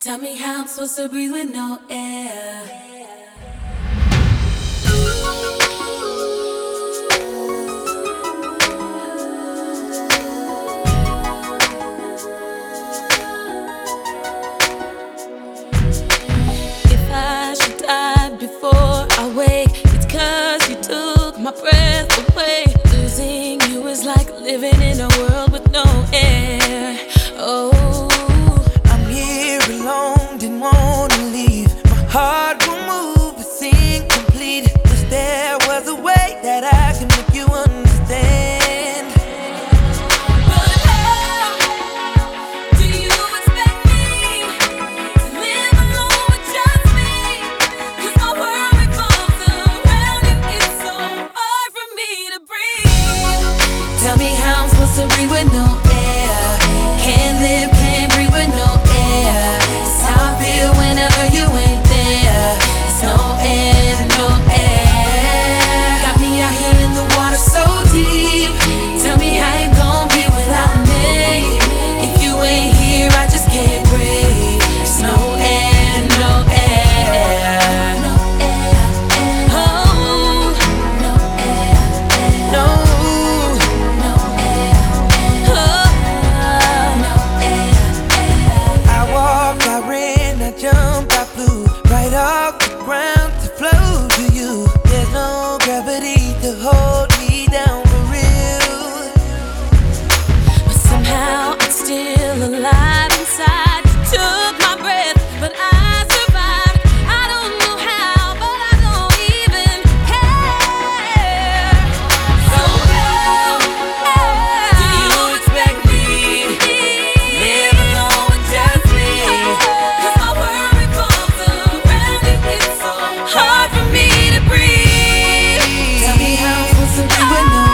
Tell me how I'm supposed to breathe with no air. If I should die before I wake, it's 'cause you took my breath away. Losing you is like living in a world with no air. Oh, I'm here alone, didn't wanna leave. My heart will move, it's incomplete. 'Cause there was a way that I can make you understand. but how do you expect me to live alone with just me? 'Cause my world revolves around you. It's so hard for me to breathe. Tell me how I'm supposed to breathe with no air. Can't live, can't breathe with no air. It's how I feel whenever you ain't there. It's no air, no air. Got me out here in the water so deep. Tell me how you gon' be without me. If you ain't here, I just can't breathe. It's no air, no air. No air, oh, no air, No, no air, oh, no air. I walked, I ran, I jumped, I flew right off the ground to flow to you. There's no gravity to hold me down for real. But somehow I'm still alive inside. You took my breath, but I survived. I don't know how, but I don't even care. So how do you expect me to live alone with just me? 'Cause my world revolves around you. It's so hard for me to breathe. Tell me how I'm supposed to breathe with no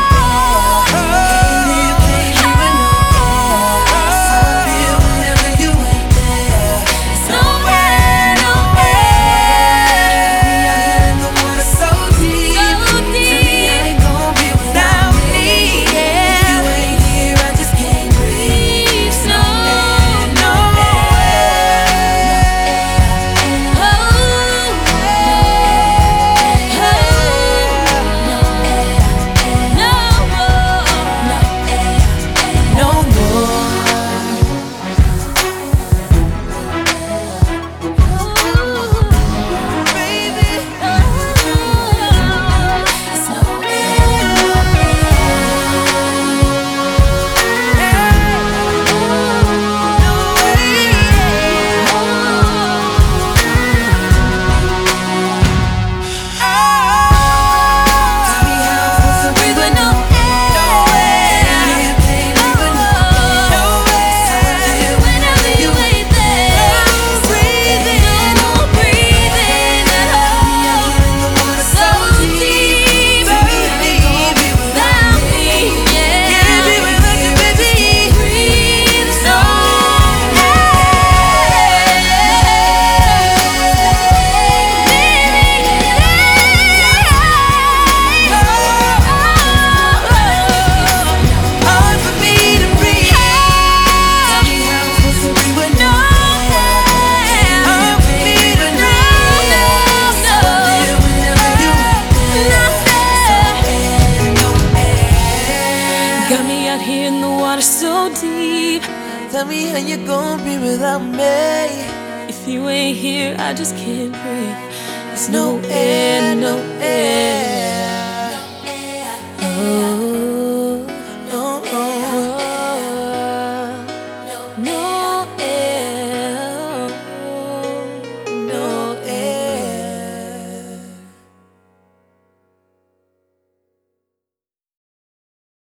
got me out here in the water so deep. Tell me how you gon' be without me. If you ain't here, I just can't breathe. There's no air, no air.